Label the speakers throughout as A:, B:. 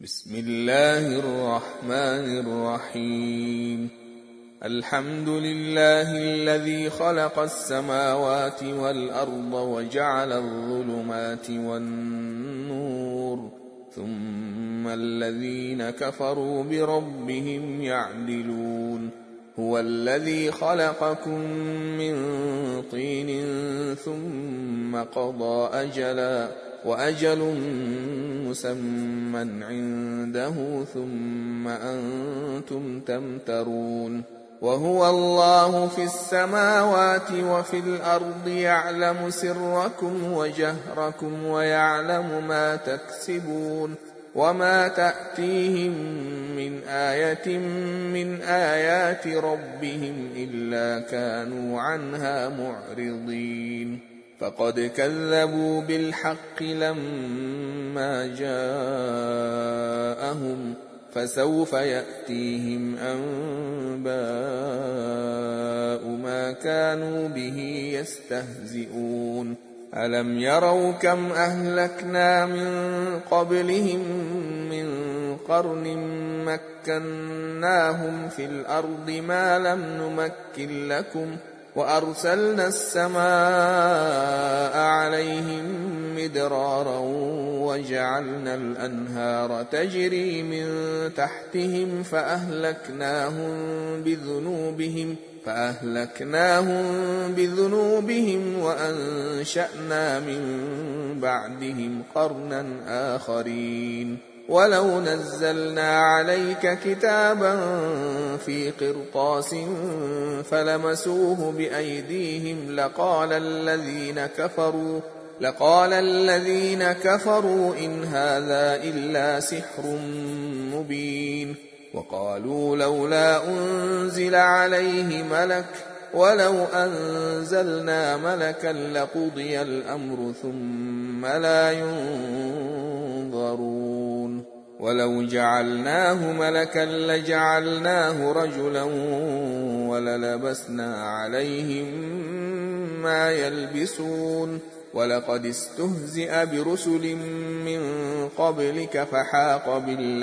A: بسم الله الرحمن الرحيم. الحمد لله الذي خلق السماوات والأرض وجعل الظلمات والنور، ثم الذين كفروا بربهم يعدلون. هو الذي خلقكم من طين ثم قضى أجلا وأجل مسمى عنده ثم أنتم تمترون. وهو الله في السماوات وفي الأرض يعلم سركم وجهركم ويعلم ما تكسبون، وما تأتيهم من آية من آيات ربهم إلا كانوا عنها معرضين. فقد كذبوا بالحق لما جاءهم، فسوف يأتيهم أنباء ما كانوا به يستهزئون. ألم يروا كم أهلكنا من قبلهم من قرن مكناهم في الأرض ما لم نمكن لكم، وأرسلنا السماء عليهم مدرارا وجعلنا الأنهار تجري من تحتهم فأهلكناهم بذنوبهم وأنشأنا من بعدهم قرنا آخرين. ولو نزلنا عليك كتابا في قرطاس فلمسوه بأيديهم لقال الذين كفروا إن هذا إلا سحر مبين. وقالوا لولا أنزل عليه ملك، ولو أنزلنا ملكا لقضي الأمر ثم لا ينظرون. ولو جعلناه ملكا لجعلناه رجلا وللبسنا عليهم ما يلبسون. ولقد استهزئ برسل من قبلك فحاق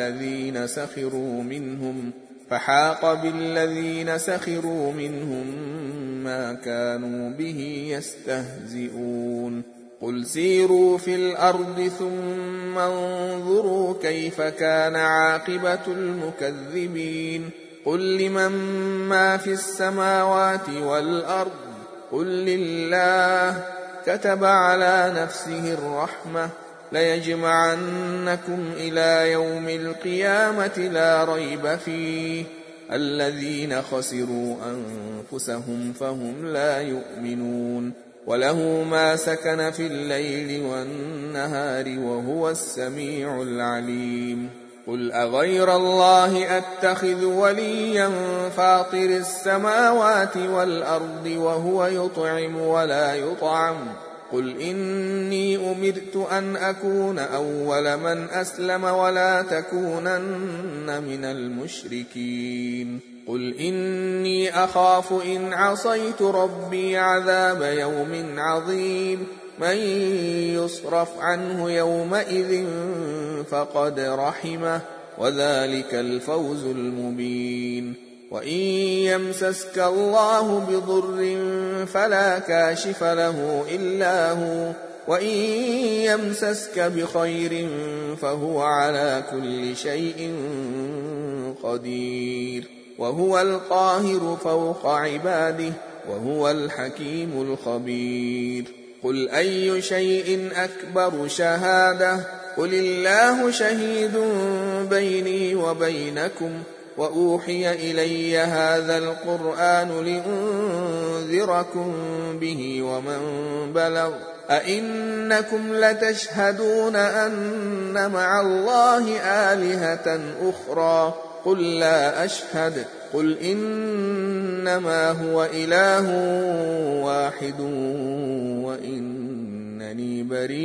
A: بالذين سخروا منهم ما كانوا به يستهزئون. قل سيروا في الأرض ثم انظروا كيف كان عاقبة المكذبين. قل لمن ما في السماوات والأرض قل لله، كتب على نفسه الرحمة ليجمعنكم إلى يوم القيامة لا ريب فيه. الذين خسروا أنفسهم فهم لا يؤمنون. وله ما سكن في الليل والنهار وهو السميع العليم. قل أغير الله أتخذ وليا فاطر السماوات والأرض وهو يطعم ولا يطعم. قل إني أمرت أن أكون أول من أسلم ولا تكونن من المشركين. قل إني أخاف إن عصيت ربي عذاب يوم عظيم. من يصرف عنه يومئذ فقد رحمه، وذلك الفوز المبين. وإن يمسسك الله بضر فلا كاشف له إلا هو، وإن يمسسك بخير فهو على كل شيء قدير. وهو القاهر فوق عباده وهو الحكيم الخبير. قل أي شيء أكبر شهادة؟ قل الله شهيد بيني وبينكم، وأوحي إلي هذا القرآن لأنذركم به ومن بلغ. أئنكم لتشهدون أن مع الله آلهة أخرى؟ قل لا أشهد. قل إنما هو إله واحد وإنني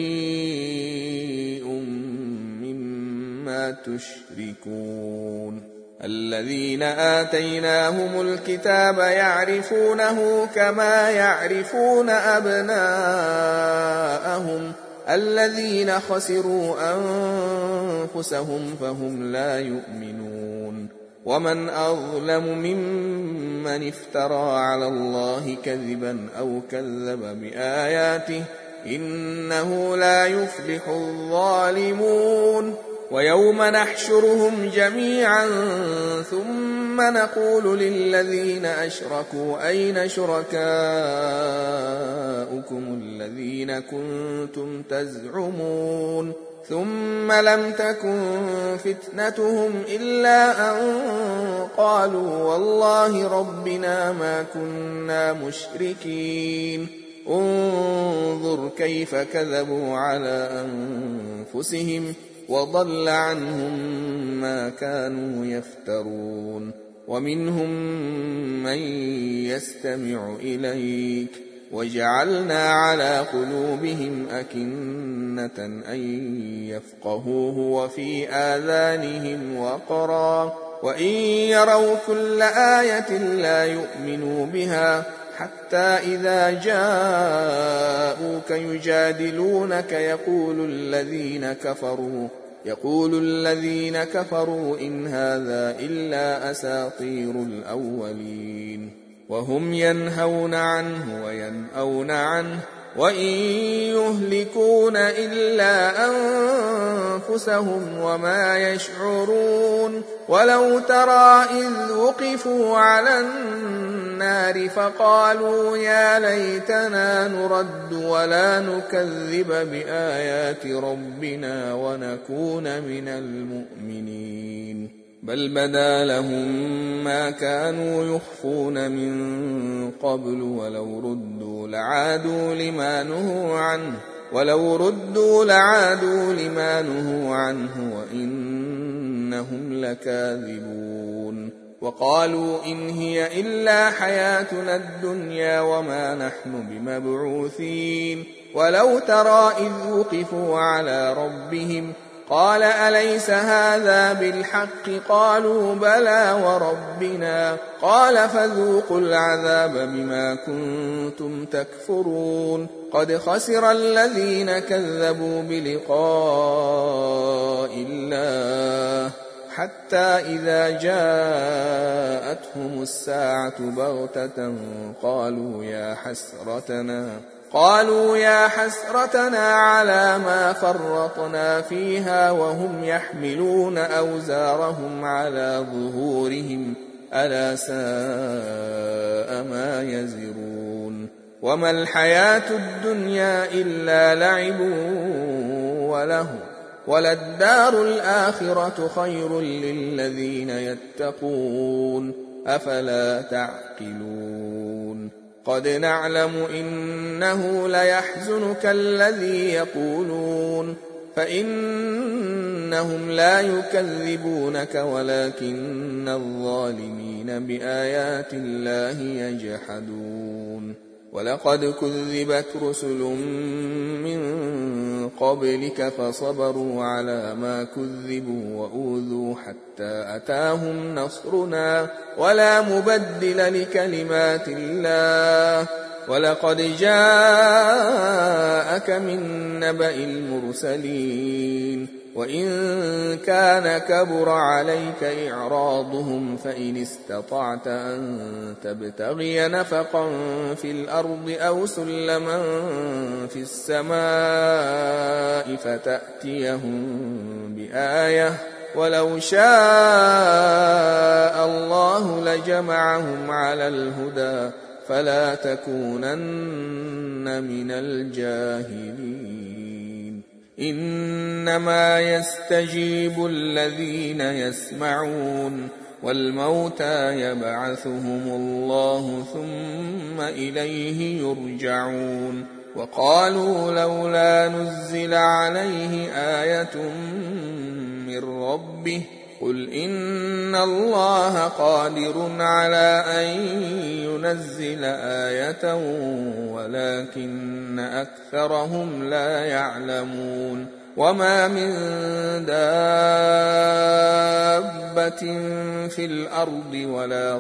A: بريء مما تشركون. الذين آتيناهم الكتاب يعرفونه كما يعرفون أبناءهم، الذين خسروا أنفسهم فهم لا يؤمنون. ومن أظلم ممن افترى على الله كذبا أو كذب بآياته إنه لا يفلح الظالمون. ويوم نحشرهم جميعا ثم نقول للذين أشركوا أين شركاؤكم الذين كنتم تزعمون ثم لم تكن فتنتهم إلا أن قالوا والله ربنا ما كنا مشركين. انظر كيف كذبوا على أنفسهم وضل عنهم ما كانوا يفترون. ومنهم من يستمع إليك وجعلنا على قلوبهم أكنة أن يفقهوه وفي آذانهم وقرا وإن يروا كل آية لا يؤمنوا بها حتى إذا جاءوك يجادلونك يقول الذين كفروا إن هذا إلا أساطير الأولين. وهم ينهون عنه وينأون عنه وإن يهلكون إلا أنفسهم وما يشعرون. ولو ترى إذ وقفوا على النار فقالوا يا ليتنا نرد ولا نكذب بآيات ربنا ونكون من المؤمنين. بل بدا لهم ما كانوا يخفون من قبل ولو ردوا لعادوا لما نهوا عنه وإنهم لكاذبون. وقالوا إن هي إلا حياتنا الدنيا وما نحن بمبعوثين. ولو ترى إذ وقفوا على ربهم قال أليس هذا بالحق قالوا بلى وربنا قال فذوقوا العذاب بما كنتم تكفرون. قد خسر الذين كذبوا بلقاء الله حتى إذا جاءتهم الساعة بغتة قالوا يا حسرتنا على ما فرطنا فيها وهم يحملون أوزارهم على ظهورهم ألا ساء ما يزرون. وما الحياة الدنيا إلا لعب ولهو وللدار الآخرة خير للذين يتقون أفلا تعقلون. قد نعلم إنه ليحزنك الذي يقولون فإنهم لا يكذبونك ولكن الظالمين بآيات الله يجحدون. ولقد كذبت رسل من قبلك فصبروا على ما كذبوا وأوذوا حتى أتاهم نصرنا ولا مبدل لكلمات الله. ولقد جاءك من نبأ المرسلين وإن كان كبر عليك إعراضهم فإن استطعت أن تبتغي نفقا في الأرض أو سلما في السماء فتأتيهم بآية ولو شاء الله لجمعهم على الهدى فلا تكونن من الجاهلين. إنما يستجيب الذين يسمعون والموتى يبعثهم الله ثم إليه يرجعون. وقالوا لولا نزل عليه آية من ربه قل إن الله قادر على أن ينزل آية ولكن أكثرهم لا يعلمون. وما من دابة في الأرض ولا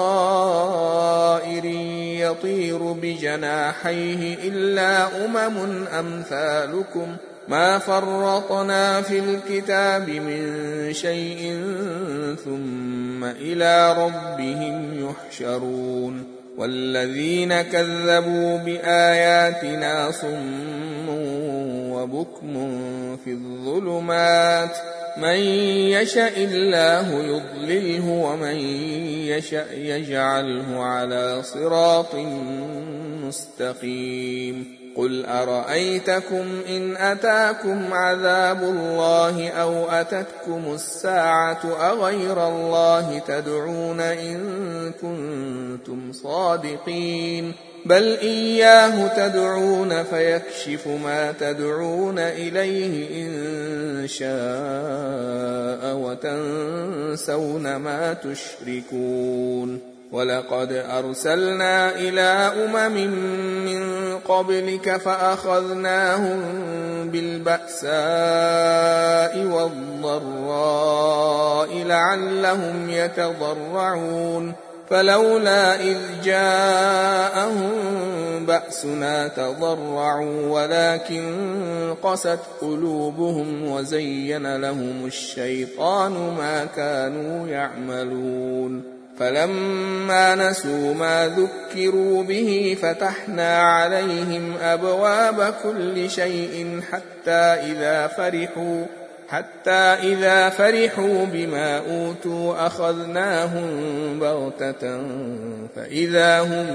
A: طائر يطير بجناحيه إلا أمم أمثالكم ما فرطنا في الكتاب من شيء ثم إلى ربهم يحشرون والذين كذبوا بآياتنا صم وبكم في الظلمات من يشاء الله يضلله ومن يشاء يجعله على صراط مستقيم قل أرأيتكم إن أتاكم عذاب الله أو أتتكم الساعة أغير الله تدعون إن كنتم صادقين بل إياه تدعون فيكشف ما تدعون إليه إن شاء وتنسون ما تشركون ولقد أرسلنا إلى من قبلك فأخذناهم بالبأساء والضراء لعلهم يتضرعون فلولا إذ جاءهم بأسنا تضرعوا ولكن قست قلوبهم وزين لهم الشيطان ما كانوا يعملون فلما نسوا ما ذكروا به فتحنا عليهم أبواب كل شيء حتى إذا فرحوا بما أوتوا أخذناهم بغتة فإذا هم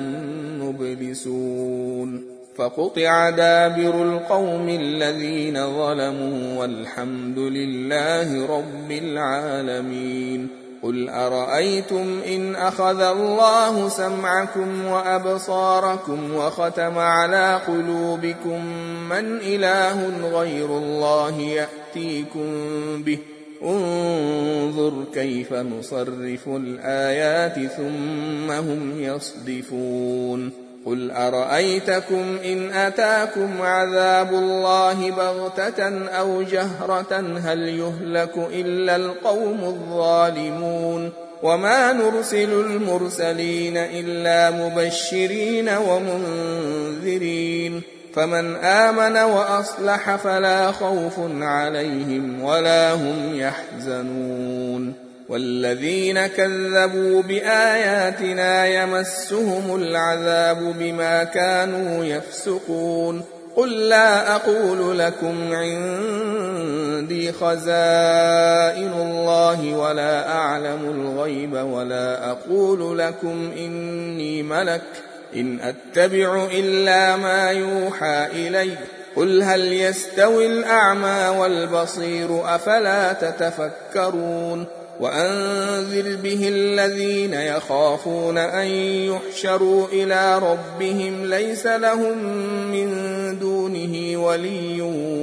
A: مبلسون فقطع دابر القوم الذين ظلموا والحمد لله رب العالمين قل أرأيتم إن أخذ الله سمعكم وأبصاركم وختم على قلوبكم من إله غير الله يأتيكم به انظر كيف نصرف الآيات ثم هم يصدفون قل أرأيتكم إن أتاكم عذاب الله بغتة أو جهرة هل يهلك إلا القوم الظالمون وما نرسل المرسلين إلا مبشرين ومنذرين فمن آمن وأصلح فلا خوف عليهم ولا هم يحزنون والذين كذبوا بآياتنا يمسهم العذاب بما كانوا يفسقون قل لا أقول لكم عندي خزائن الله ولا أعلم الغيب ولا أقول لكم إني ملك إن أتبع إلا ما يوحى إلي قل هل يستوي الأعمى والبصير أفلا تتفكرون وأنذر به الذين يخافون أن يحشروا إلى ربهم ليس لهم من دونه ولي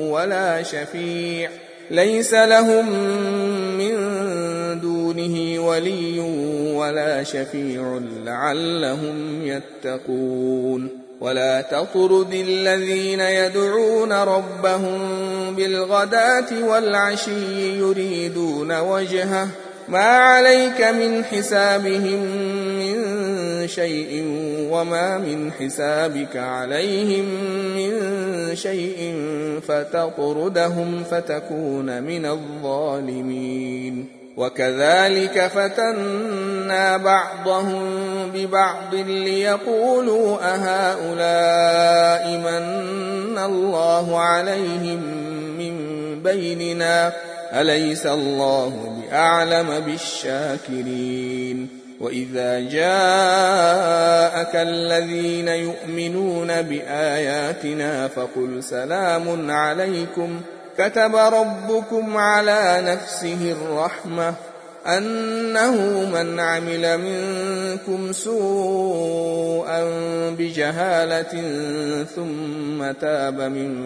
A: ولا شفيع لعلهم يتقون ولا تطرد الذين يدعون ربهم بالغداة والعشي يريدون وجهه ما عليك من حسابهم من شيء وما من حسابك عليهم من شيء فتطردهم فتكون من الظالمين وكذلك فتنا بعضهم ببعض ليقولوا أهؤلاء من الله عليهم من بيننا أليس الله بأعلم بالشاكرين وإذا جاءك الذين يؤمنون بآياتنا فقل سلام عليكم كتب ربكم على نفسه الرحمة أنه من عمل منكم سوءا بجهالة ثم تاب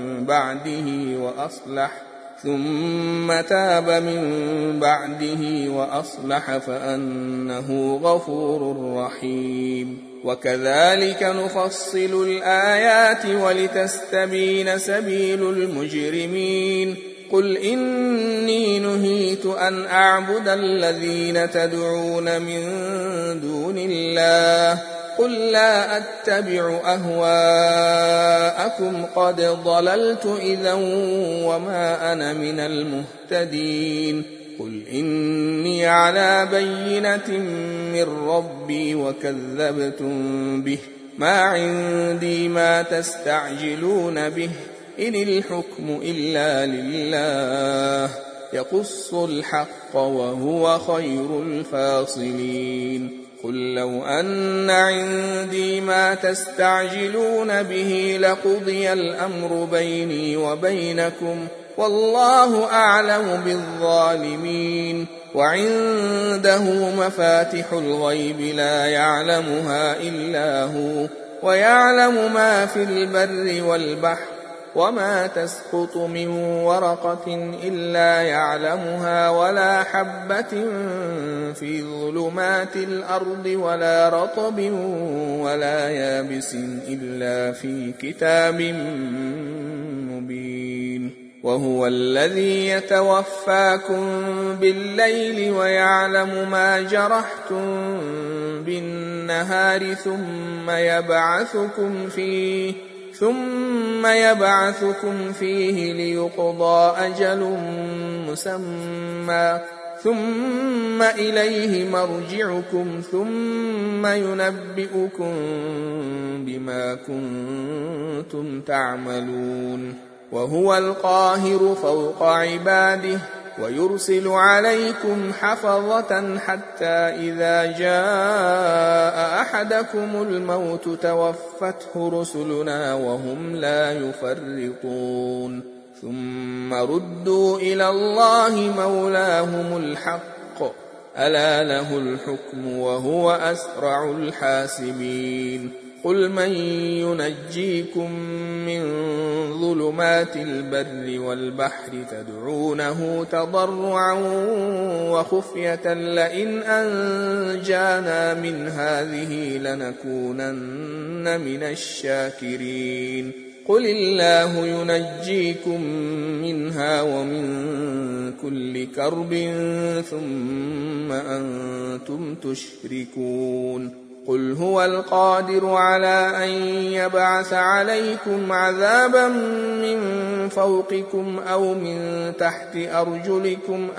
A: من بعده وأصلح فأنه غفور رحيم وكذلك نفصل الآيات ولتستبين سبيل المجرمين قل إني نهيت أن أعبد الذين تدعون من دون الله قل لا أتبع أهواءكم قد ضللت إذا وما أنا من المهتدين قل إني على بينة من ربي وكذبتم به ما عندي ما تستعجلون به إن الحكم إلا لله يقص الحق وهو خير الفاصلين قل لو أن عندي ما تستعجلون به لقضي الأمر بيني وبينكم والله أعلم بالظالمين وعنده مفاتح الغيب لا يعلمها إلا هو ويعلم ما في البر والبحر وما تسقط من ورقة إلا يعلمها ولا حبة في ظلمات الأرض ولا رطب ولا يابس إلا في كتاب مبين وهو الذي يتوفاكم بالليل ويعلم ما جرحتم بالنهار ثم يبعثكم فيه ليقضى أجل مسمى ثم إليه مرجعكم ثم ينبئكم بما كنتم تعملون وهو القاهر فوق عباده ويرسل عليكم حفظة حتى إذا جاء أحدكم الموت توفته رسلنا وهم لا يفرطون ثم ردوا إلى الله مولاهم الحق ألا له الحكم وهو أسرع الحاسبين قل من ينجيكم من ظلمات البر والبحر تدعونه تضرعا وخفية لئن أنجانا من هذه لنكونن من الشاكرين قل الله ينجيكم منها ومن كل كرب ثم أنتم تشركون قل هو القادر على أن يبعث عليكم عذابا من فوقكم أو من تحت أرجلكم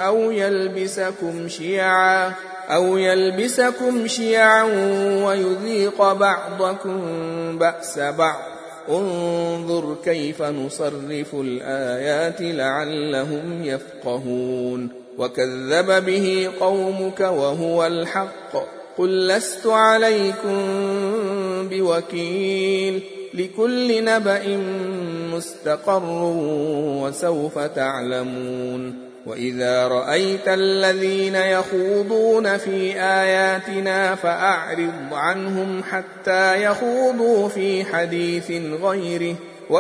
A: أو يلبسكم شيعا ويذيق بعضكم بأس بعض انظر كيف نصرف الآيات لعلهم يفقهون وكذب به قومك وهو الحق قل لست عليكم بوكيل لكل نبأ مستقر وسوف تعلمون وإذا رأيت الذين يخوضون في آياتنا فأعرض عنهم حتى يخوضوا في حديث غيره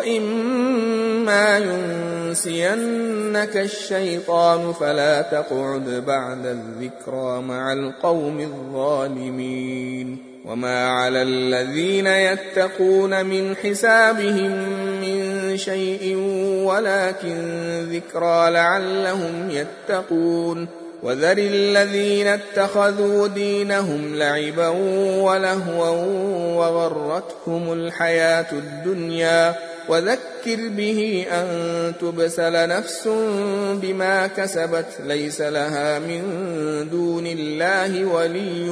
A: وإما ينسينك الشيطان فلا تقعد بعد الذكرى مع القوم الظالمين وما على الذين يتقون من حسابهم من شيء ولكن ذكرى لعلهم يتقون وذر الذين اتخذوا دينهم لعبا ولهوا وغرتهم الحياة الدنيا وذكر به أن تبسل نفس بما كسبت ليس لها من دون الله ولي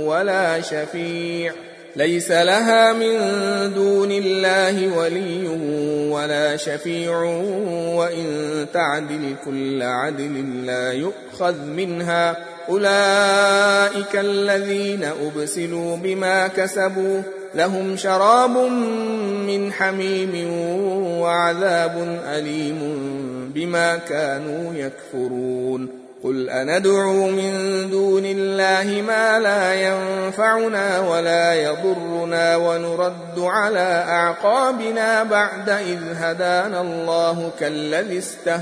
A: ولا شفيع وإن تعدل كل عدل لا يؤخذ منها أولئك الذين أبسلوا بما كسبوا لهم شراب من حميم وعذاب أليم بما كانوا يكفرون قل أندعو من دون الله ما لا ينفعنا ولا يضرنا ونرد على أعقابنا بعد إذ هدانا الله كالذي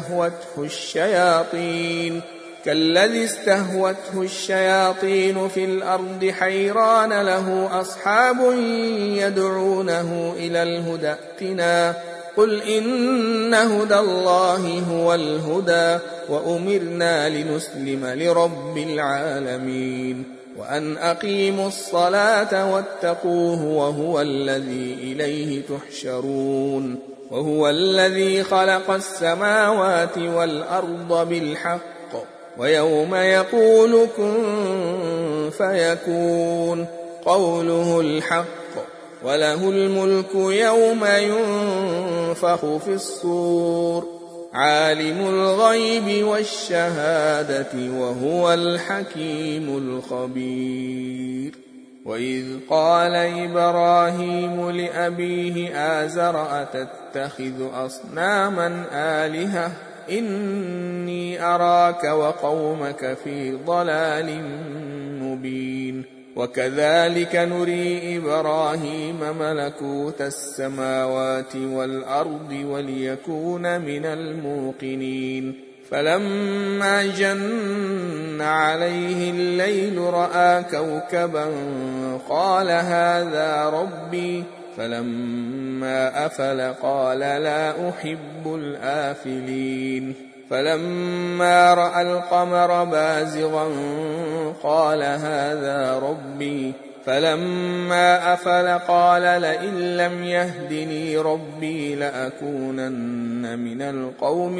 A: استهوته الشياطين في الأرض حيران له أصحاب يدعونه إلى الهدى ائتنا قل إن هدى الله هو الهدى وأمرنا لنسلم لرب العالمين وأن أقيموا الصلاة واتقوه وهو الذي إليه تحشرون وهو الذي خلق السماوات والأرض بالحق ويوم يقول كن فيكون قوله الحق وله الملك يوم ينفخ في الصور عالم الغيب والشهادة وهو الحكيم الخبير وإذ قال إبراهيم لأبيه آزر أتتخذ أصناما آلهة إني أراك وقومك في ضلال مبين وكذلك نري إبراهيم ملكوت السماوات والأرض وليكون من الموقنين فلما جن عليه الليل رأى كوكبا قال هذا ربي فلما أفل قال لا أحب الآفلين فلما رأى القمر بازغا قال هذا ربي فلما أفل قال لئن لم يهدني ربي لأكونن من القوم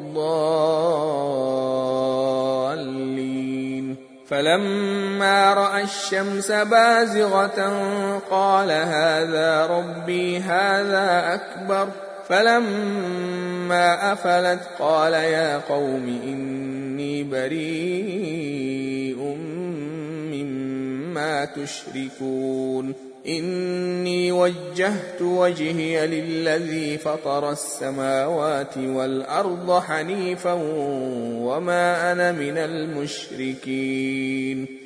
A: الضالين فلما رأى الشمس بازغة قال هذا ربي هذا أكبر فلما أفلت قال يا قوم إني بريء مما تشركون إني وجهت وجهي للذي فطر السماوات والأرض حنيفا وما أنا من المشركين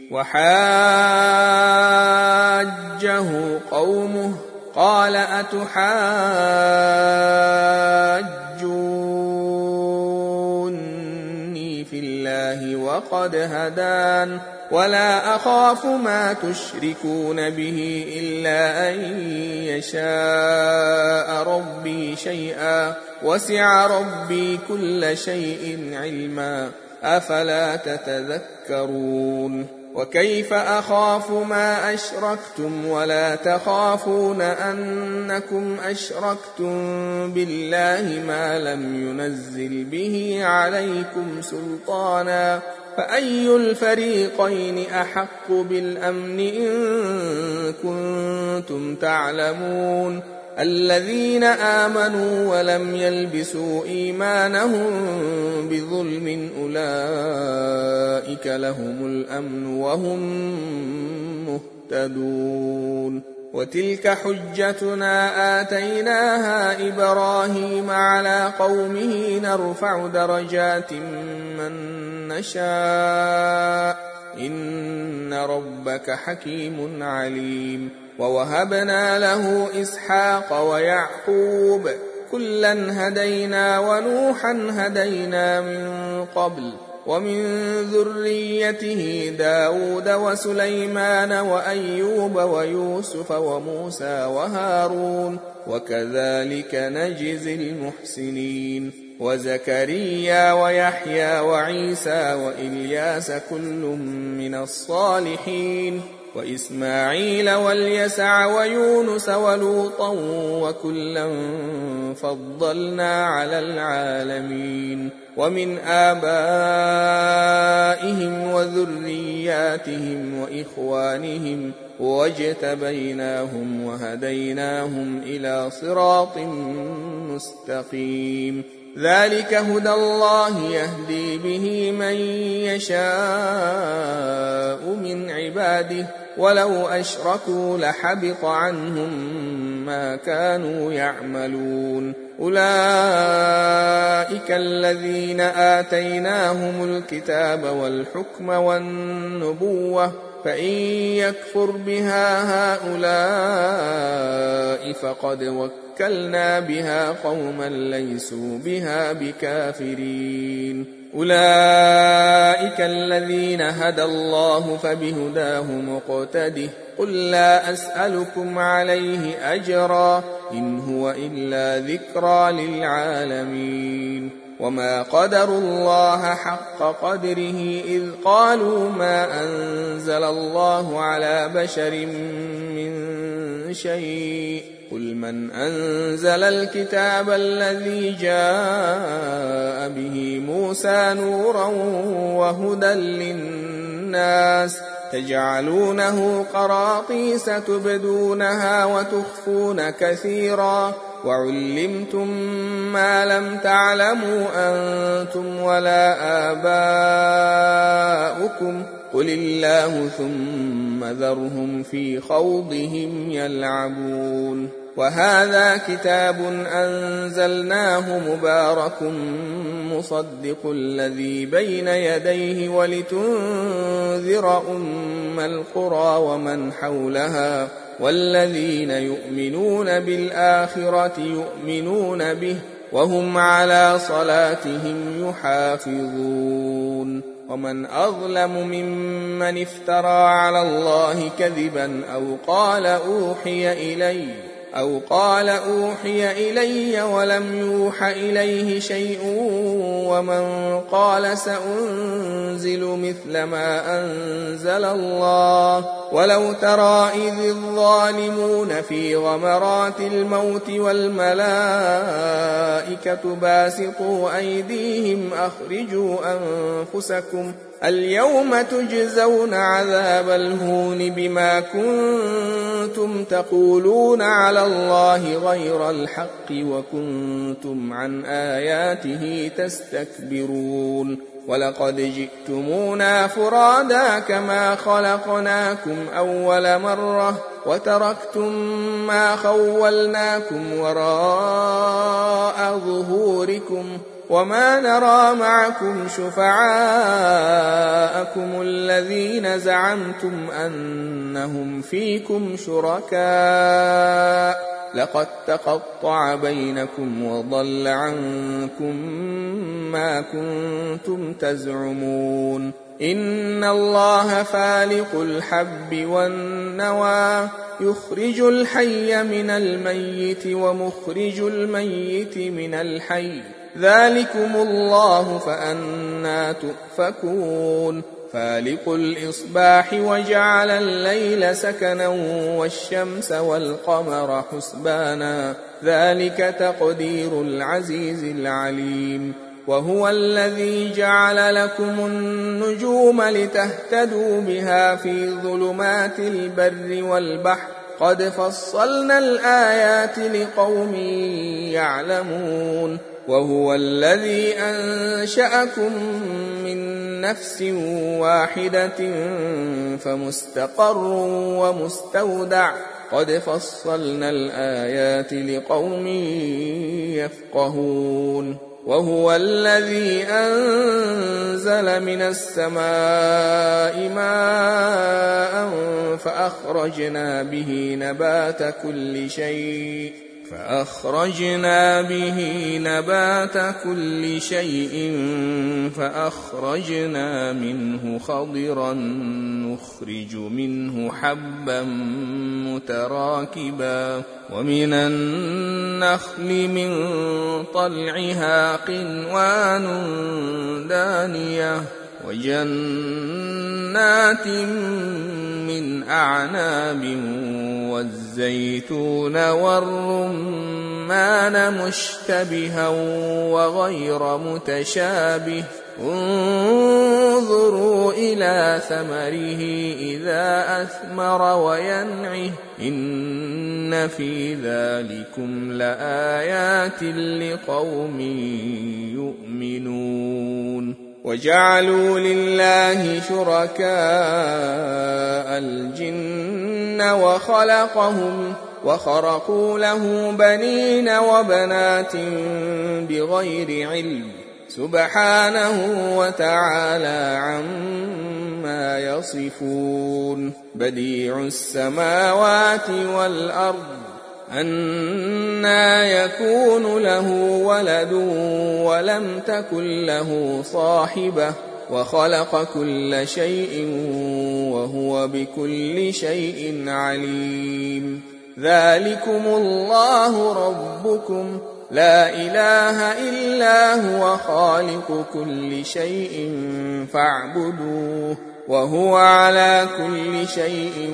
A: وحاجه قومه قال أتحاجوني في الله وقد هدان ولا أخاف ما تشركون به إلا أن يشاء ربي شيئا وسع ربي كل شيء علما أفلا تتذكرون وكيف أخاف ما أشركتم ولا تخافون أنكم أشركتم بالله ما لم ينزل به عليكم سلطانا فأي الفريقين أحق بالأمن إن كنتم تعلمون الذين آمنوا ولم يلبسوا إيمانهم بظلم أولئك لهم الأمن وهم مهتدون وتلك حجتنا آتيناها إبراهيم على قومه نرفع درجات من نشاء إن ربك حكيم عليم ووهبنا له إسحاق ويعقوب كلا هدينا ونوحا هدينا من قبل ومن ذريته داود وسليمان وأيوب ويوسف وموسى وهارون وكذلك نجزي المحسنين وزكريا ويحيى وعيسى وإلياس كل من الصالحين وإسماعيل واليسع ويونس ولوطا وكلا فضلنا على العالمين ومن آبائهم وذرياتهم وإخوانهم واجتبيناهم وهديناهم إلى صراط مستقيم ذلك هدى الله يهدي به من يشاء من عباده ولو أشركوا لحبط عنهم ما كانوا يعملون أولئك الذين آتيناهم الكتاب والحكم والنبوة فإن يكفر بها هؤلاء فقد وكلنا بها قوما ليسوا بها بكافرين أولئك أولئك الذين هدى الله فبهداه مقتده قل لا أسألكم عليه أجرا إن هو إلا ذكرى للعالمين وما قدروا الله حق قدره إذ قالوا ما أنزل الله على بشر من شيء قل من أنزل الكتاب الذي جاء به موسى نورا وهدى للناس تجعلونه قراطيس تبدونها وتخفون كثيرا وعلمتم ما لم تعلموا أنتم ولا آباؤكم قل الله ثم ذرهم في خوضهم يلعبون وهذا كتاب أنزلناه مبارك مصدق الذي بين يديه ولتنذر أم القرى ومن حولها والذين يؤمنون بالآخرة يؤمنون به وهم على صلاتهم يحافظون ومن أظلم ممن افترى على الله كذبا أو قال أوحي إلي ولم يوح إليه شيء ومن قال سأنزل مثل ما أنزل الله ولو ترى إذ الظالمون في غمرات الموت والملائكة باسطوا أيديهم أخرجوا أنفسكم اليوم تجزون عذاب الهون بما كنتم تقولون على الله غير الحق وكنتم عن آياته تستكبرون ولقد جئتمونا فرادا كما خلقناكم أول مرة وتركتم ما خولناكم وراء ظهوركم وما نرى معكم شفعاءكم الذين زعمتم أنهم فيكم شركاء لقد تقطع بينكم وضل عنكم ما كنتم تزعمون إن الله فالق الحب والنوى يخرج الحي من الميت ومخرج الميت من الحي ذلكم الله فأنى تؤفكون فالق الإصباح وجعل الليل سكنا والشمس والقمر حسبانا ذلك تقدير العزيز العليم وهو الذي جعل لكم النجوم لتهتدوا بها في ظلمات البر والبحر قد فصلنا الآيات لقوم يعلمون وهو الذي أنشأكم من نفس واحدة فمستقر ومستودع قد فصلنا الآيات لقوم يفقهون وهو الذي أنزل من السماء ماء فأخرجنا به نبات كل شيء فأخرجنا منه خضرا نخرج منه حبا متراكبا ومن النخل من طلعها قنوان دانية وجنات من أعناب والزيتون والرمان مشتبها وغير متشابه انظروا إلى ثمره إذا أثمر وينعه إن في ذلكم لآيات لقوم يؤمنون وجعلوا لله شركاء الجن وخرقوا له بنين وبنات بغير علم سبحانه وتعالى عما يصفون بديع السماوات والأرض أنى يكون له ولد ولم تكن له صاحبة وخلق كل شيء وهو بكل شيء عليم. ذلكم الله ربكم لا إله إلا هو خالق كل شيء فاعبدوه وهو على كل شيء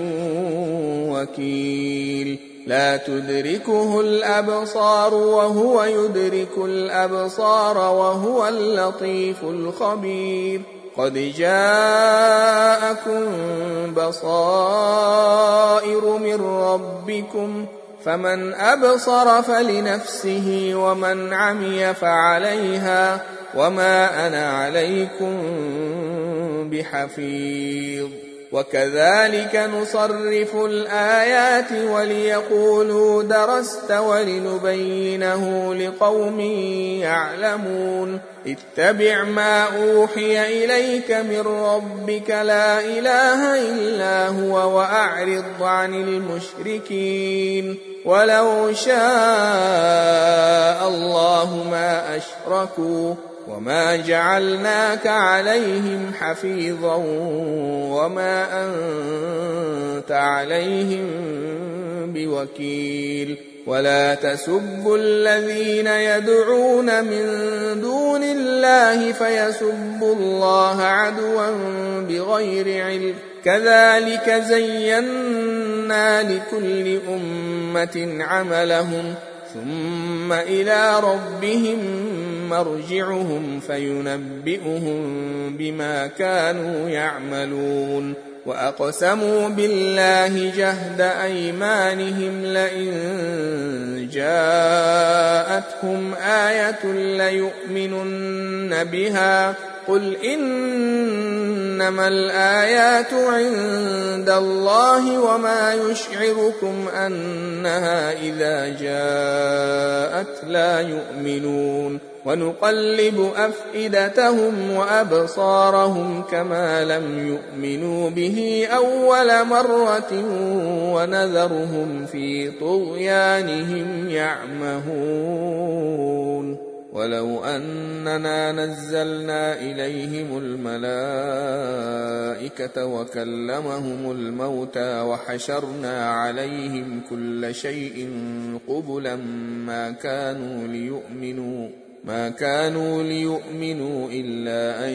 A: وكيل. لا تدركه الأبصار وهو يدرك الأبصار وهو اللطيف الخبير. قد جاءكم بصائر من ربكم فمن أبصر فلنفسه ومن عمي فعليها وما أنا عليكم بحفيظ. وكذلك نصرف الآيات وليقولوا درست ولنبينه لقوم يعلمون. اتبع ما أوحي إليك من ربك لا إله إلا هو وأعرض عن المشركين. ولو شاء الله ما أشركوا وما جعلناك عليهم حفيظا وما أنت عليهم بوكيل. ولا تسبوا الذين يدعون من دون الله فيسبوا الله عدوا بغير علم. كذلك زينا لكل أمة عملهم ثم إلى ربهم مرجعهم فينبئهم بما كانوا يعملون. وأقسموا بالله جهد أيمانهم لئن جاءتهم آية ليؤمنن بها قل إنما الآيات عند الله وما يشعركم أنها إذا جاءت لا يؤمنون. ونقلب أفئدتهم وأبصارهم كما لم يؤمنوا به أول مرة ونذرهم في طغيانهم يعمهون. ولو أننا نزلنا إليهم الملائكة وكلمهم الموتى وحشرنا عليهم كل شيء قبلا ما كانوا ليؤمنوا إلا أن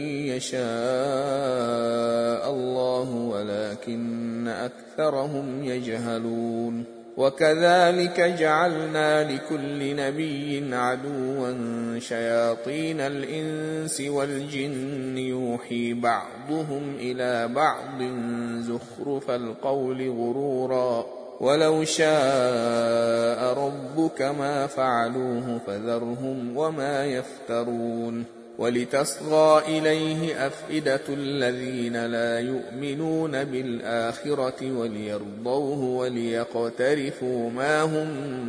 A: يشاء الله ولكن أكثرهم يجهلون. وكذلك جعلنا لكل نبي عدوا شياطين الإنس والجن يوحي بعضهم إلى بعض زخرف القول غرورا ولو شاء ربك ما فعلوه فذرهم وما يفترون. ولتصغى إليه أفئدة الذين لا يؤمنون بالآخرة وليرضوه وليقترفوا ما هم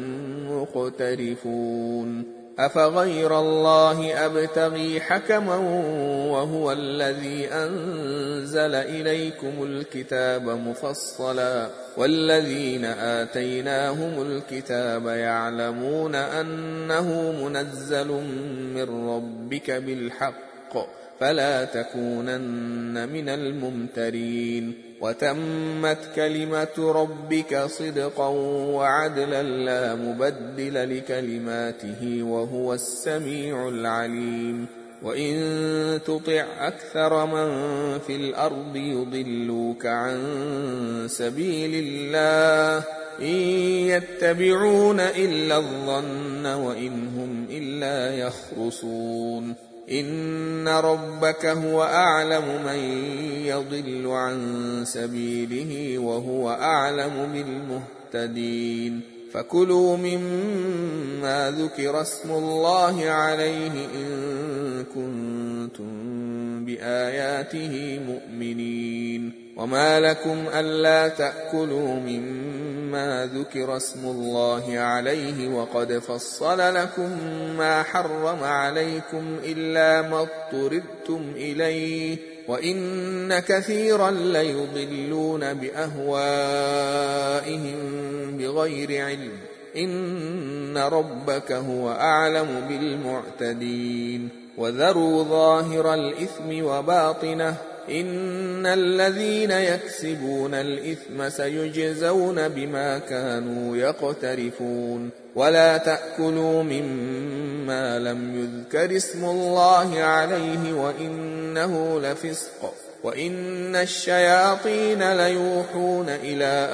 A: مقترفون. أفغير الله أبتغي حكما وهو الذي أنزل إليكم الكتاب مفصلا والذين آتيناهم الكتاب يعلمون أنه منزل من ربك بالحق فلا تكونن من الممترين. وتمت كلمة ربك صدقا وعدلا لا مبدل لكلماته وهو السميع العليم. وإن تطع أكثر من في الأرض يضلوك عن سبيل الله إن يتبعون إلا الظن وإن هم إلا يخرصون. إن ربك هو أعلم من يضل عن سبيله وهو أعلم بالمهتدين. فكلوا مما ذكر اسم الله عليه إن كنتم بآياته مؤمنين. وما لكم ألا تأكلوا مما ذكر اسم الله عليه وقد فصل لكم ما حرم عليكم إلا ما اضطررتم إليه وإن كثيرا ليضلون بأهوائهم بغير علم. إن ربك هو أعلم بالمعتدين. وذروا ظاهر الإثم وباطنه إن الذين يكسبون الإثم سيجزون بما كانوا يقترفون ولا تأكلوا مما لم يذكر اسم الله عليه وإنه لفسق وإن الشياطين ليوحون إلى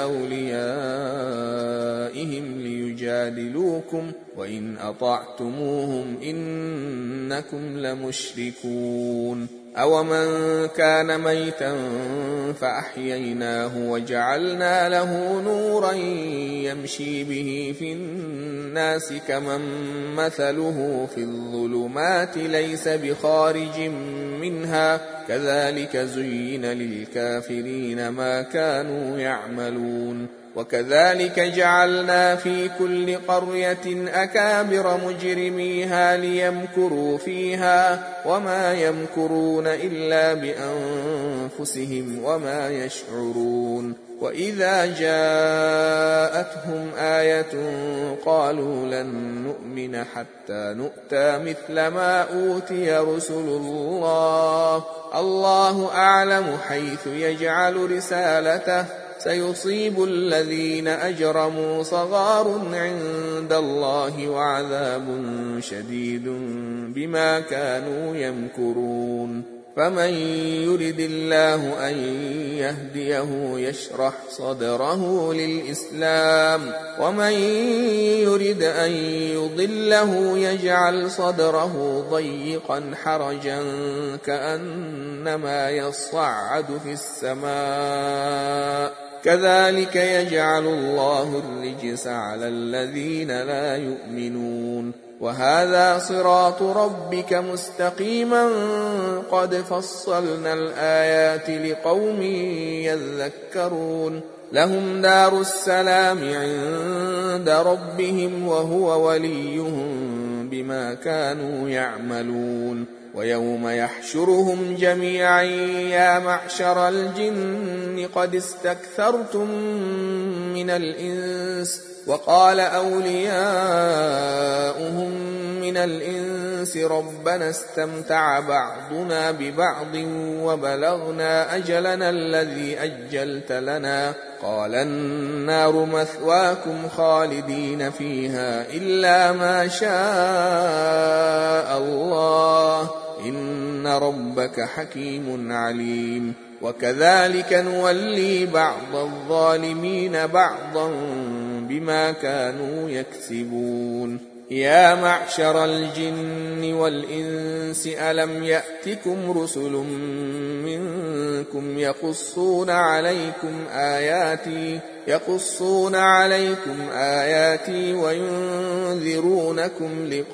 A: أوليائهم ليجادلوكم وإن أطعتموهم إنكم لمشركون أومن كان ميتا فأحييناه وجعلنا له نورا يمشي به في الناس كمن مثله في الظلمات ليس بخارج منها كذلك زين للكافرين ما كانوا يعملون وكذلك جعلنا في كل قرية أكابر مجرميها ليمكروا فيها وما يمكرون إلا بأنفسهم وما يشعرون وإذا جاءتهم آية قالوا لن نؤمن حتى نؤتى مثل ما أوتي رسل الله أعلم حيث يجعل رسالته سيصيب الذين أجرموا صغار عند الله وعذاب شديد بما كانوا يمكرون فمن يرد الله أن يهديه يشرح صدره للإسلام ومن يرد أن يضله يجعل صدره ضيقا حرجا كأنما يصعد في السماء كذلك يجعل الله الرجس على الذين لا يؤمنون وهذا صراط ربك مستقيما قد فصلنا الآيات لقوم يذكرون لهم دار السلام عند ربهم وهو وليهم بما كانوا يعملون ويوم يحشرهم جميعا يا معشر الجن قد استكثرتم من الإنس وقال أولياؤهم من الإنس ربنا استمتع بعضنا ببعض وبلغنا أجلنا الذي أجلت لنا قال النار مثواكم خالدين فيها إلا ما شاء الله إن ربك حكيم عليم وكذلك نولي بعض الظالمين بعضا بما كانوا يكسبون يا معشر الجن والإنس ألم يأتكم رسل منكم يقصون عليكم آياتي وينذرونكم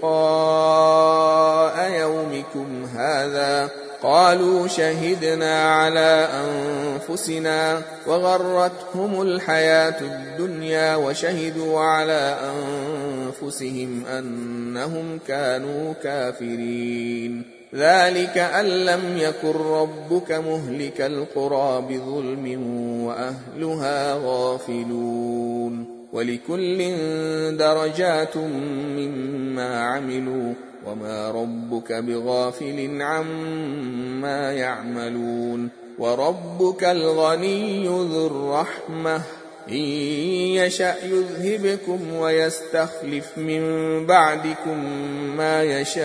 A: لقاء يومكم هذا قالوا شهدنا على أنفسنا وغرتهم الحياة الدنيا وشهدوا على أنفسهم أنهم كانوا كافرين ذلك أن لم يكن ربك مهلك القرى بظلم وأهلها غافلون ولكل درجات مما عملوا وما ربك بغافل عما يعملون وربك الغني ذو الرحمة إن يشأ يذهبكم ويستخلف من بعدكم ما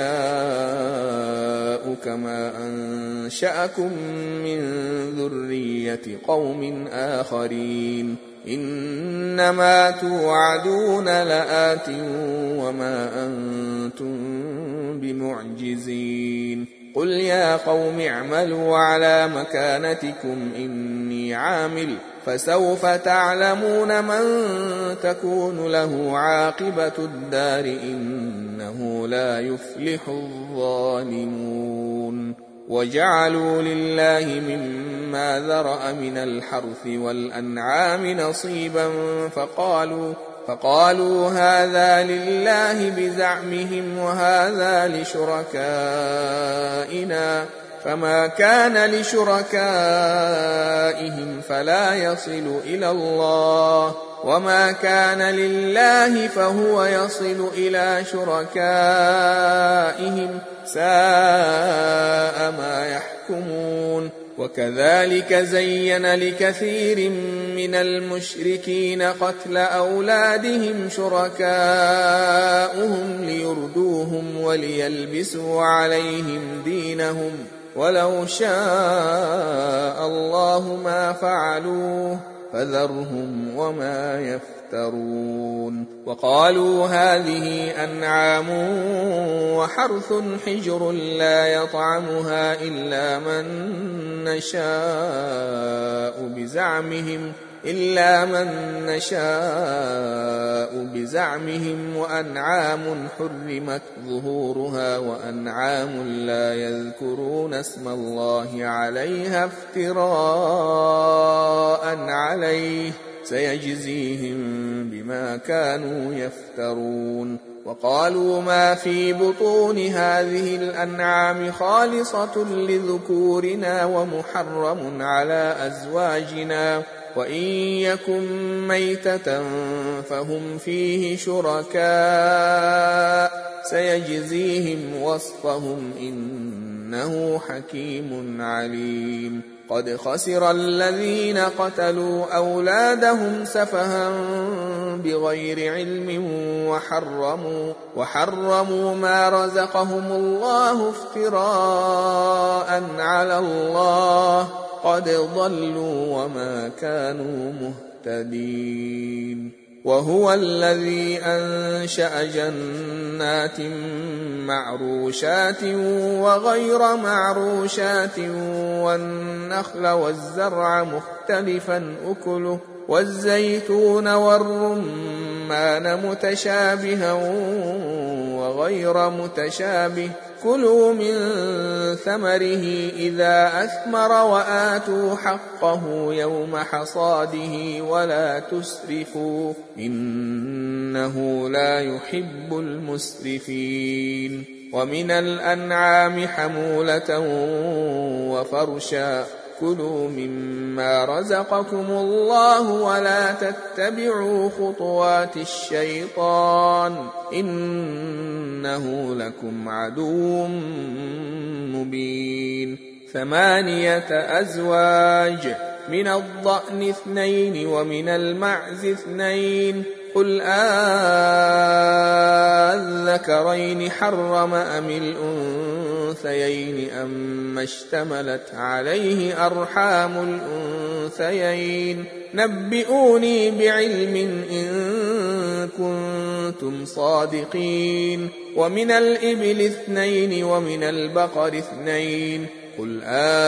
A: يشاء كما أنشأكم من ذرية قوم آخرين إنما توعدون لآت وما أنتم بمعجزين قل يا قوم اعملوا على مكانتكم إني عامل فسوف تعلمون من تكون له عاقبة الدار إنه لا يفلح الظالمون وجعلوا لله مما ذرأ من الحرث والأنعام نصيبا فقالوا هذا لله بزعمهم وهذا لشركائنا فما كان لشركائهم فلا يصل إلى الله وما كان لله فهو يصل إلى شركائهم ساء ما يحكمون وكذلك زين لكثير من المشركين قتل أولادهم شركاؤهم ليردوهم وليلبسوا عليهم دينهم ولو شاء الله ما فعلوه فذرهم وما يفترون وقالوا هذه أنعام وحرث حجر لا يطعمها إلا من نشاء بزعمهم وأنعام حرمت ظهورها وأنعام لا يذكرون اسم الله عليها افتراء عليه سيجزيهم بما كانوا يفترون وقالوا ما في بطون هذه الأنعام خالصة لذكورنا ومحرم على أزواجنا وإن يكن ميتة فهم فيه شركاء سيجزيهم وصفهم إنه حكيم عليم قد خسر الذين قتلوا أولادهم سفها بغير علم وحرموا ما رزقهم الله افتراء على الله قد ضلوا وما كانوا مهتدين وهو الذي أنشأ جنات معروشات وغير معروشات والنخل والزرع مختلفا أكله والزيتون والرمان متشابها وغير متشابه كلوا من ثمره إذا أثمر وآتوا حقه يوم حصاده ولا تسرفوا إنه لا يحب المسرفين ومن الأنعام حمولة وفرشا كلوا مما رزقكم الله ولا تتبعوا خطوات الشيطان إنه لكم عدو مبين 8 أزواج من الضأن 2 ومن المعز 2 قل الذكرين حرم أم الأنثيين أما اشتملت عليه أرحام الأنثيين نبئوني بعلم إن كنتم صادقين ومن الإبل 2 ومن البقر 2 قل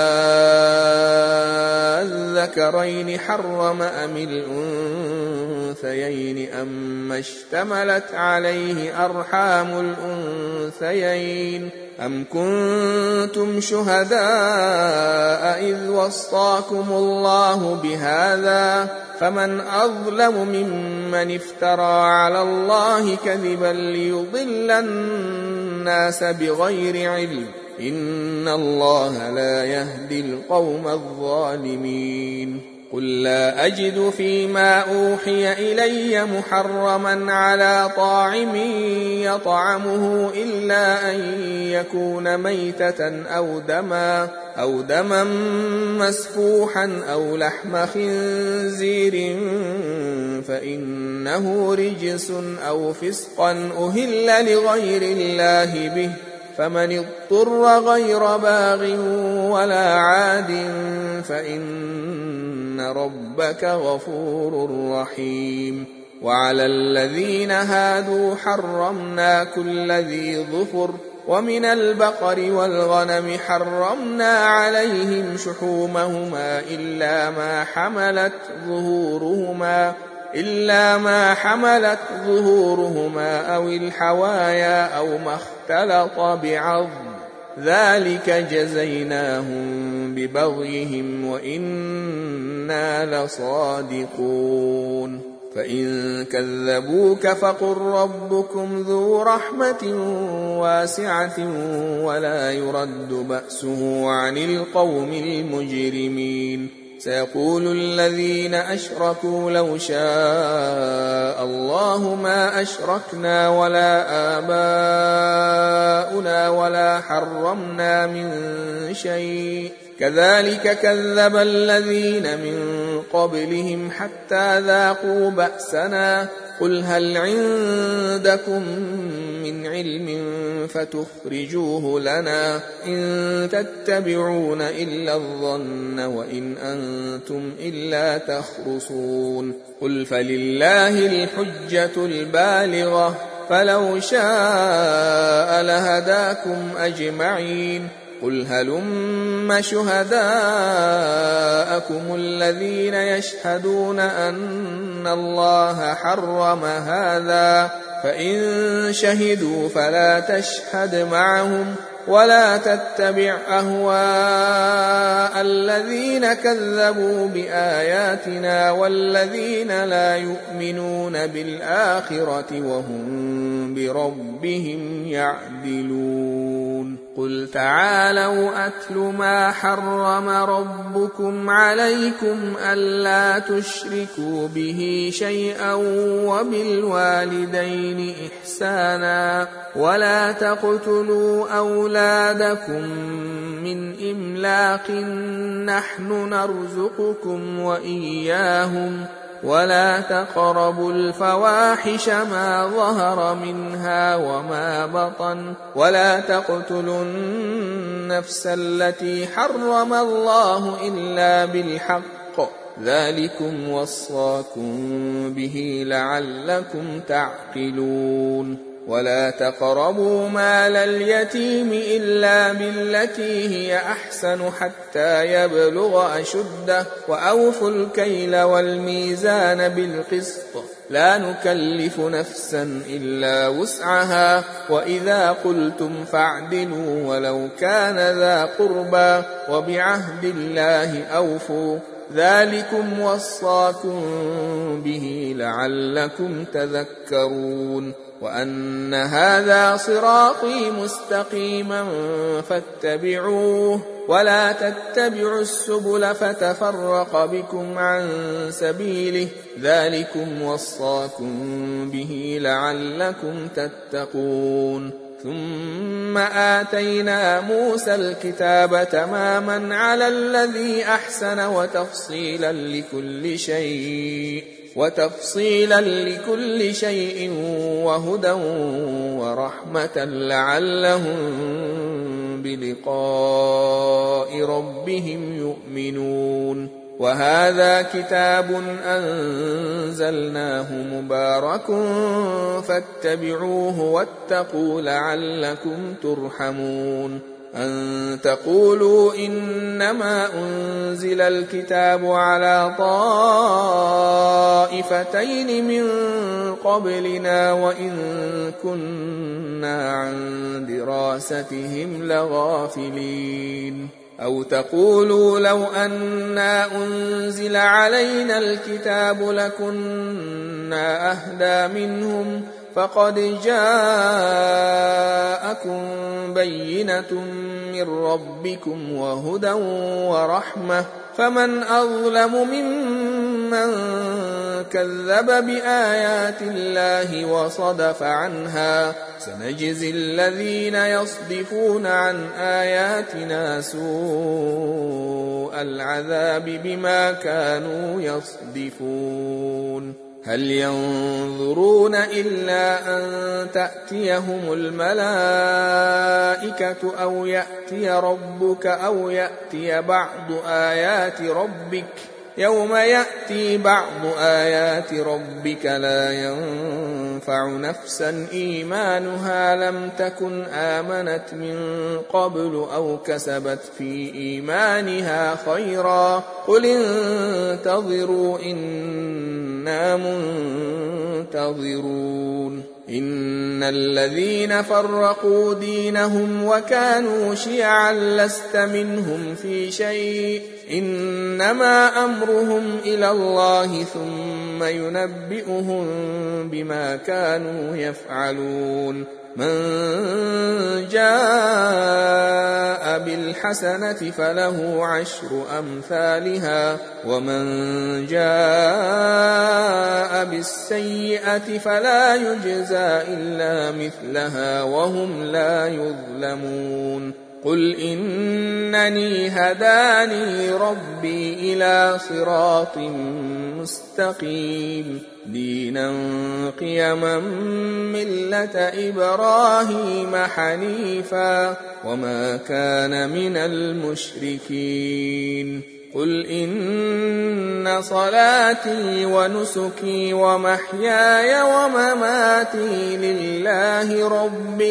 A: الذكرين حرم أم الأنثيين أما اشتملت عليه أرحام الأنثيين أم كنتم شهداء إذ وصاكم الله بهذا فمن أظلم ممن افترى على الله كذبا ليضل الناس بغير علم إن الله لا يهدي القوم الظالمين قل لا أجد فيما أوحي إلي محرما على طاعم يطعمه إلا أن يكون ميتة أو دما مسفوحا أو لحم خنزير فإنه رجس أو فسقا أهل لغير الله به فمن اضطر غير باغ ولا عاد فإن ربك غفور رحيم وعلى الذين هادوا حرمنا كل ذي ظفر ومن البقر والغنم حرمنا عليهم شحومهما إلا ما حملت ظهورهما أو الحوايا أو ما اختلط بعظم ذلك جزيناهم ببغيهم وإنا لصادقون فإن كذبوك فقل ربكم ذو رحمة واسعة ولا يرد بأسه عن القوم المجرمين سيقول الذين أشركوا لو شاء الله ما أشركنا ولا آباؤنا ولا حرمنا من شيء كذلك كذب الذين من قبلهم حتى ذاقوا بأسنا قل هل عندكم من علم فتخرجوه لنا إن تتبعون إلا الظن وإن أنتم إلا تخرصون قل فلله الحجة البالغة فلو شاء لهداكم أجمعين قل هلم شهداءكم الذين يشهدون أن الله حرم هذا فإن شهدوا فلا تشهد معهم ولا تتبع أهواء الذين كذبوا بآياتنا والذين لا يؤمنون بالآخرة وهم بربهم يعدلون قل تعالوا أتل ما حرم ربكم عليكم ألا تشركوا به شيئا وبالوالدين إحسانا ولا تقتلوا أولادكم من إملاق نحن نرزقكم وإياهم ولا تقربوا الفواحش ما ظهر منها وما بطن ولا تقتلوا النفس التي حرم الله إلا بالحق ذلكم وصاكم به لعلكم تعقلون ولا تقربوا مال اليتيم إلا بالتي هي أحسن حتى يبلغ أشده وأوفوا الكيل والميزان بالقسط لا نكلف نفسا إلا وسعها وإذا قلتم فاعدلوا ولو كان ذا قربى وبعهد الله أوفوا ذلكم وصاكم به لعلكم تذكرون وأن هذا صراطي مستقيما فاتبعوه ولا تتبعوا السبل فتفرق بكم عن سبيله ذلكم وصاكم به لعلكم تتقون ثم آتينا موسى الكتاب تماما على الذي أحسن وتفصيلا لكل شيء وهدى ورحمة لعلهم بلقاء ربهم يؤمنون وهذا كتاب أنزلناه مبارك فاتبعوه واتقوا لعلكم ترحمون أن تقولوا إنما أنزل الكتاب على طائفتين من قبلنا وإن كنا عن دراستهم لغافلين أو تقولوا لو أنا أنزل علينا الكتاب لكنا أهدى منهم فقد جاءكم بينة من ربكم وهدى ورحمة فمن أظلم ممن كذب بآيات الله وصدف عنها سنجزي الذين يصدفون عن آياتنا سوء العذاب بما كانوا يصدفون هل ينظرون إلا أن تأتيهم الملائكة أو يأتي ربك أو يأتي بعض آيات ربك يوم يأتي بعض آيات ربك لا ينفع نفسا إيمانها لم تكن آمنت من قبل أو كسبت في إيمانها خيرا قل انتظروا إنا منتظرون إن الذين فرقوا دينهم وكانوا شيعا لست منهم في شيء إنما أمرهم إلى الله ثم ينبئهم بما كانوا يفعلون من جاء بالحسنة فله 10 أمثالها ومن جاء بالسيئة فلا يجزى إلا مثلها وهم لا يظلمون قل إنني هداني ربي إلى صراط مستقيم دينا قيما ملة إبراهيم حنيفا وما كان من المشركين قل إن صلاتي ونسكي ومحياي ومماتي لله رب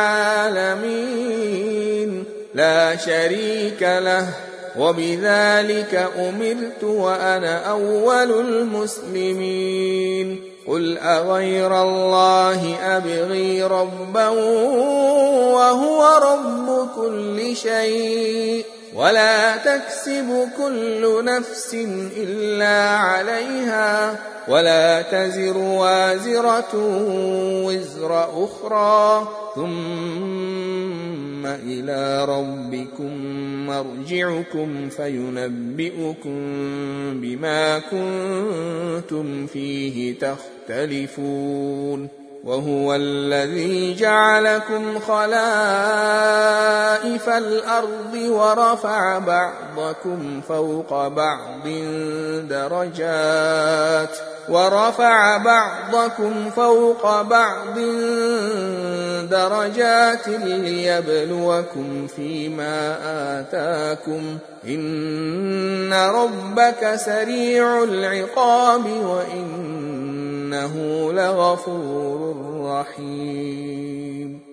A: العالمين لا شريك له وبذلك أمرت وأنا أول المسلمين قل أغير الله أبغي ربا وهو رب كل شيء ولا تكسب كل نفس إلا عليها ولا تزر وازرة وزر أخرى ثم إلى ربكم مرجعكم فينبئكم بما كنتم فيه تختلفون وهو الذي جعلكم خلائف الأرض ورفع بعضكم فوق بعض درجات ليبلوكم فيما آتاكم إن ربك سريع العقاب وإنه لغفور رحيم